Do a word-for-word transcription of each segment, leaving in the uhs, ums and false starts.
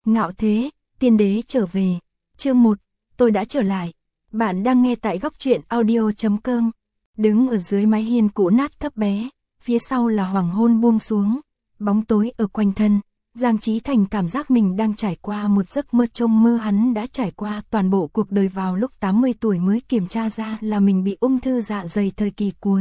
Ngạo thế, tiên đế trở về. Chương một, tôi đã trở lại. Bạn đang nghe tại góc truyện audio chấm com. Đứng ở dưới mái hiên cũ nát thấp bé, phía sau là hoàng hôn buông xuống, bóng tối ở quanh thân. Giang Chí Thành cảm giác mình đang trải qua một giấc mơ, trong mơ hắn đã trải qua toàn bộ cuộc đời, vào lúc tám mươi tuổi mới kiểm tra ra là mình bị ung thư dạ dày thời kỳ cuối.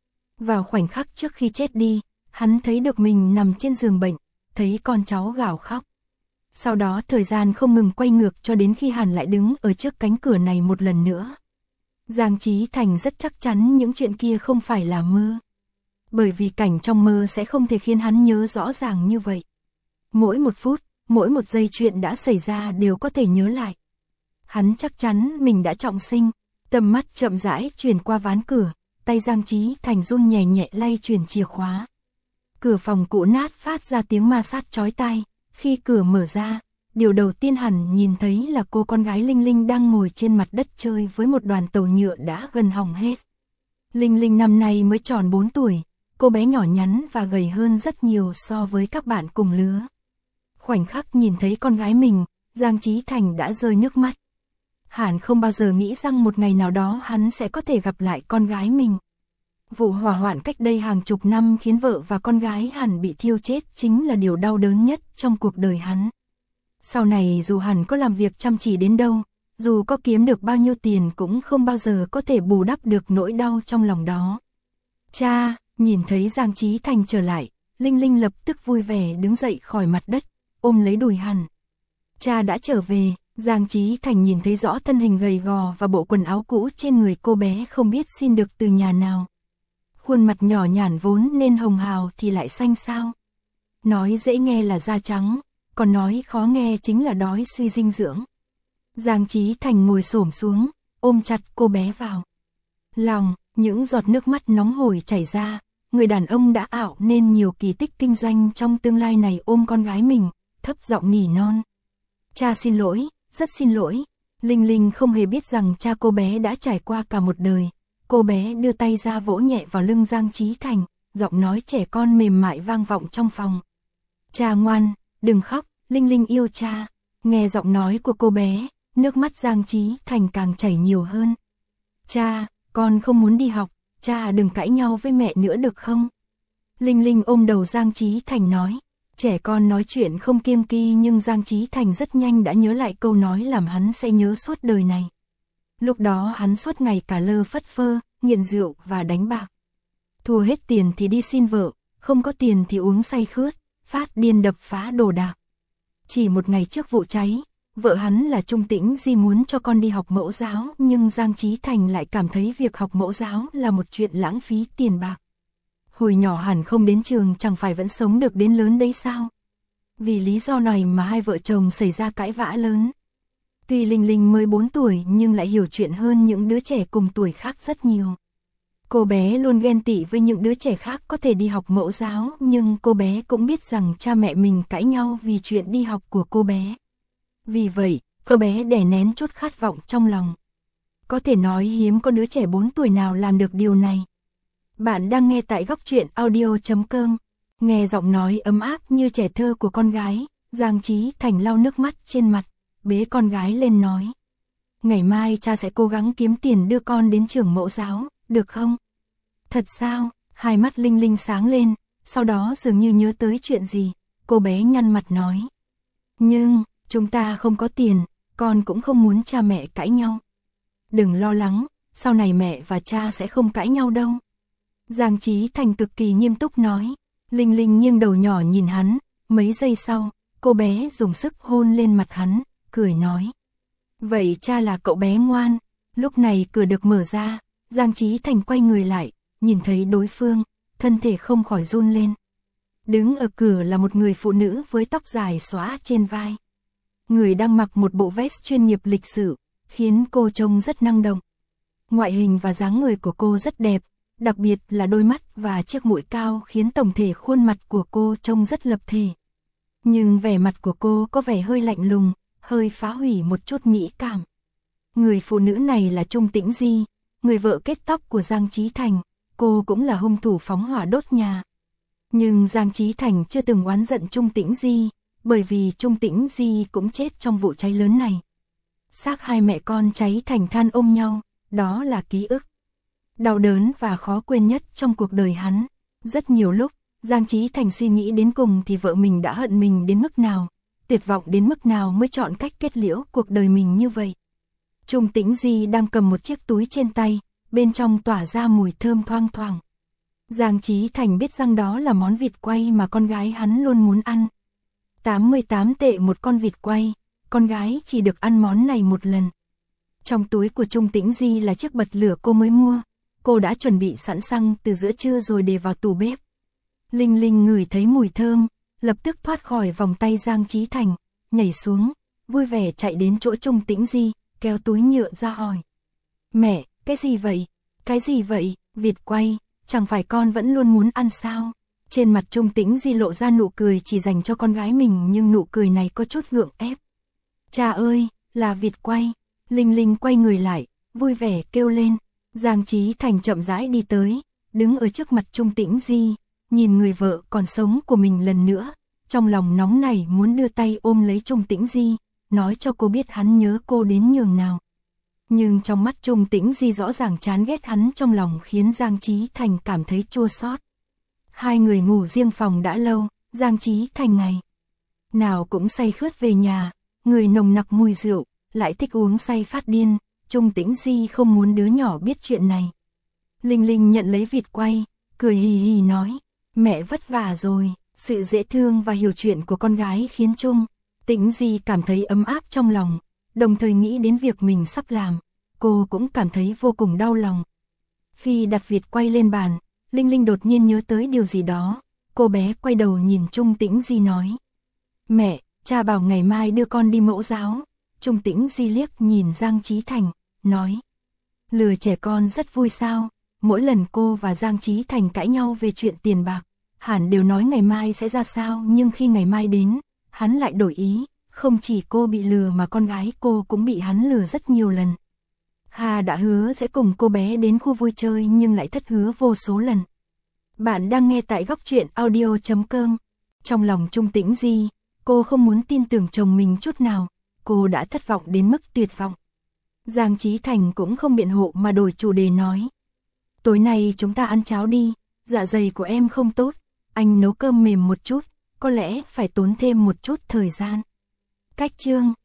Vào khoảnh khắc trước khi chết đi, hắn thấy được mình nằm trên giường bệnh, thấy con cháu gào khóc. Sau đó thời gian không ngừng quay ngược cho đến khi hắn lại đứng ở trước cánh cửa này một lần nữa. Giang Chí Thành rất chắc chắn những chuyện kia không phải là mơ. Bởi vì cảnh trong mơ sẽ không thể khiến hắn nhớ rõ ràng như vậy. Mỗi một phút, mỗi một giây chuyện đã xảy ra đều có thể nhớ lại. Hắn chắc chắn mình đã trọng sinh, tầm mắt chậm rãi chuyển qua ván cửa, tay Giang Chí Thành run nhẹ nhẹ lay chuyển chìa khóa. Cửa phòng cũ nát phát ra tiếng ma sát chói tai, khi cửa mở ra, điều đầu tiên hẳn nhìn thấy là cô con gái Linh Linh đang ngồi trên mặt đất chơi với một đoàn tàu nhựa đã gần hỏng hết. Linh Linh năm nay mới tròn bốn tuổi, cô bé nhỏ nhắn và gầy hơn rất nhiều so với các bạn cùng lứa. Khoảnh khắc nhìn thấy con gái mình, Giang Chí Thành đã rơi nước mắt. Hắn không bao giờ nghĩ rằng một ngày nào đó hắn sẽ có thể gặp lại con gái mình. Vụ hỏa hoạn cách đây hàng chục năm khiến vợ và con gái hắn bị thiêu chết chính là điều đau đớn nhất trong cuộc đời hắn. Sau này dù hắn có làm việc chăm chỉ đến đâu, dù có kiếm được bao nhiêu tiền cũng không bao giờ có thể bù đắp được nỗi đau trong lòng đó. Cha, nhìn thấy Giang Chí Thành trở lại, Linh Linh lập tức vui vẻ đứng dậy khỏi mặt đất, ôm lấy đùi hắn. Cha đã trở về. Giang Chí Thành nhìn thấy rõ thân hình gầy gò và bộ quần áo cũ trên người cô bé không biết xin được từ nhà nào. Khuôn mặt nhỏ nhản vốn nên hồng hào thì lại xanh xao. Nói dễ nghe là da trắng, còn nói khó nghe chính là đói suy dinh dưỡng. Giang Chí Thành ngồi xổm xuống, ôm chặt cô bé vào lòng, những giọt nước mắt nóng hổi chảy ra. Người đàn ông đã ảo nên nhiều kỳ tích kinh doanh trong tương lai này ôm con gái mình, thấp giọng nỉ non. Cha xin lỗi, rất xin lỗi. Linh Linh không hề biết rằng cha cô bé đã trải qua cả một đời. Cô bé đưa tay ra vỗ nhẹ vào lưng Giang Chí Thành, giọng nói trẻ con mềm mại vang vọng trong phòng. Cha ngoan, đừng khóc, Linh Linh yêu cha. Nghe giọng nói của cô bé, nước mắt Giang Chí Thành càng chảy nhiều hơn. Cha, con không muốn đi học, cha đừng cãi nhau với mẹ nữa được không? Linh Linh ôm đầu Giang Chí Thành nói. Trẻ con nói chuyện không kiêng kỵ nhưng Giang Chí Thành rất nhanh đã nhớ lại câu nói làm hắn sẽ nhớ suốt đời này. Lúc đó hắn suốt ngày cả lơ phất phơ, nghiện rượu và đánh bạc. Thua hết tiền thì đi xin vợ, không có tiền thì uống say khướt, phát điên đập phá đồ đạc. Chỉ một ngày trước vụ cháy, vợ hắn là Trung Tĩnh Di muốn cho con đi học mẫu giáo nhưng Giang Chí Thành lại cảm thấy việc học mẫu giáo là một chuyện lãng phí tiền bạc. Hồi nhỏ hẳn không đến trường chẳng phải vẫn sống được đến lớn đấy sao? Vì lý do này mà hai vợ chồng xảy ra cãi vã lớn. Tuy Linh Linh mới bốn tuổi nhưng lại hiểu chuyện hơn những đứa trẻ cùng tuổi khác rất nhiều. Cô bé luôn ghen tị với những đứa trẻ khác có thể đi học mẫu giáo nhưng cô bé cũng biết rằng cha mẹ mình cãi nhau vì chuyện đi học của cô bé. Vì vậy, cô bé đè nén chút khát vọng trong lòng. Có thể nói hiếm có đứa trẻ bốn tuổi nào làm được điều này. Bạn đang nghe tại góc truyện audio chấm com. Nghe giọng nói ấm áp như trẻ thơ của con gái, Giang Chí Thành lau nước mắt trên mặt, bế con gái lên nói. Ngày mai cha sẽ cố gắng kiếm tiền đưa con đến trường mẫu giáo, được không? Thật sao? Hai mắt Linh Linh sáng lên, sau đó dường như nhớ tới chuyện gì, cô bé nhăn mặt nói. Nhưng, chúng ta không có tiền, con cũng không muốn cha mẹ cãi nhau. Đừng lo lắng, sau này mẹ và cha sẽ không cãi nhau đâu. Giang Chí Thành cực kỳ nghiêm túc nói. Linh Linh nghiêng đầu nhỏ nhìn hắn, mấy giây sau, cô bé dùng sức hôn lên mặt hắn, cười nói. Vậy cha là cậu bé ngoan. Lúc này cửa được mở ra, Giang Chí Thành quay người lại, nhìn thấy đối phương, thân thể không khỏi run lên. Đứng ở cửa là một người phụ nữ với tóc dài xõa trên vai. Người đang mặc một bộ vest chuyên nghiệp lịch sự, khiến cô trông rất năng động. Ngoại hình và dáng người của cô rất đẹp. Đặc biệt là đôi mắt và chiếc mũi cao khiến tổng thể khuôn mặt của cô trông rất lập thể. Nhưng vẻ mặt của cô có vẻ hơi lạnh lùng, hơi phá hủy một chút mỹ cảm. Người phụ nữ này là Trung Tĩnh Di, người vợ kết tóc của Giang Chí Thành, cô cũng là hung thủ phóng hỏa đốt nhà. Nhưng Giang Chí Thành chưa từng oán giận Trung Tĩnh Di, bởi vì Trung Tĩnh Di cũng chết trong vụ cháy lớn này. Xác hai mẹ con cháy thành than ôm nhau, đó là ký ức đau đớn và khó quên nhất trong cuộc đời hắn. Rất nhiều lúc, Giang Chí Thành suy nghĩ đến cùng thì vợ mình đã hận mình đến mức nào, tuyệt vọng đến mức nào mới chọn cách kết liễu cuộc đời mình như vậy. Trung Tĩnh Di đang cầm một chiếc túi trên tay, bên trong tỏa ra mùi thơm thoang thoảng. Giang Chí Thành biết rằng đó là món vịt quay mà con gái hắn luôn muốn ăn. tám mươi tám tệ một con vịt quay, con gái chỉ được ăn món này một lần. Trong túi của Trung Tĩnh Di là chiếc bật lửa cô mới mua, cô đã chuẩn bị sẵn sàng từ giữa trưa rồi để vào tủ bếp. Linh Linh ngửi thấy mùi thơm, lập tức thoát khỏi vòng tay Giang Chí Thành, nhảy xuống, vui vẻ chạy đến chỗ Trung Tĩnh Di, kéo túi nhựa ra hỏi. Mẹ, cái gì vậy? Cái gì vậy? Vịt quay, chẳng phải con vẫn luôn muốn ăn sao? Trên mặt Trung Tĩnh Di lộ ra nụ cười chỉ dành cho con gái mình, nhưng nụ cười này có chút gượng ép. Cha ơi, là vịt quay. Linh Linh quay người lại, vui vẻ kêu lên. Giang Chí Thành chậm rãi đi tới, đứng ở trước mặt Trung Tĩnh Di, nhìn người vợ còn sống của mình lần nữa, trong lòng nóng nảy muốn đưa tay ôm lấy Trung Tĩnh Di, nói cho cô biết hắn nhớ cô đến nhường nào. Nhưng trong mắt Trung Tĩnh Di rõ ràng chán ghét hắn trong lòng khiến Giang Chí Thành cảm thấy chua xót. Hai người ngủ riêng phòng đã lâu, Giang Chí Thành ngày nào cũng say khướt về nhà, người nồng nặc mùi rượu, lại thích uống say phát điên. Trung Tĩnh Di không muốn đứa nhỏ biết chuyện này. Linh Linh nhận lấy vịt quay, cười hì hì nói, mẹ vất vả rồi. Sự dễ thương và hiểu chuyện của con gái khiến Trung Tĩnh Di cảm thấy ấm áp trong lòng, đồng thời nghĩ đến việc mình sắp làm, cô cũng cảm thấy vô cùng đau lòng. Khi đặt vịt quay lên bàn, Linh Linh đột nhiên nhớ tới điều gì đó, cô bé quay đầu nhìn Trung Tĩnh Di nói, mẹ, cha bảo ngày mai đưa con đi mẫu giáo. Trung Tĩnh Di liếc nhìn Giang Chí Thành, nói, lừa trẻ con rất vui sao? Mỗi lần cô và Giang Chí Thành cãi nhau về chuyện tiền bạc, hẳn đều nói ngày mai sẽ ra sao, nhưng khi ngày mai đến, hắn lại đổi ý, không chỉ cô bị lừa mà con gái cô cũng bị hắn lừa rất nhiều lần. Hà đã hứa sẽ cùng cô bé đến khu vui chơi nhưng lại thất hứa vô số lần. Bạn đang nghe tại góc truyện audio chấm com. Trong lòng Trung Tĩnh Di, cô không muốn tin tưởng chồng mình chút nào, cô đã thất vọng đến mức tuyệt vọng. Giang Chí Thành cũng không biện hộ mà đổi chủ đề nói, tối nay chúng ta ăn cháo đi, dạ dày của em không tốt, anh nấu cơm mềm một chút, có lẽ phải tốn thêm một chút thời gian. Cách chương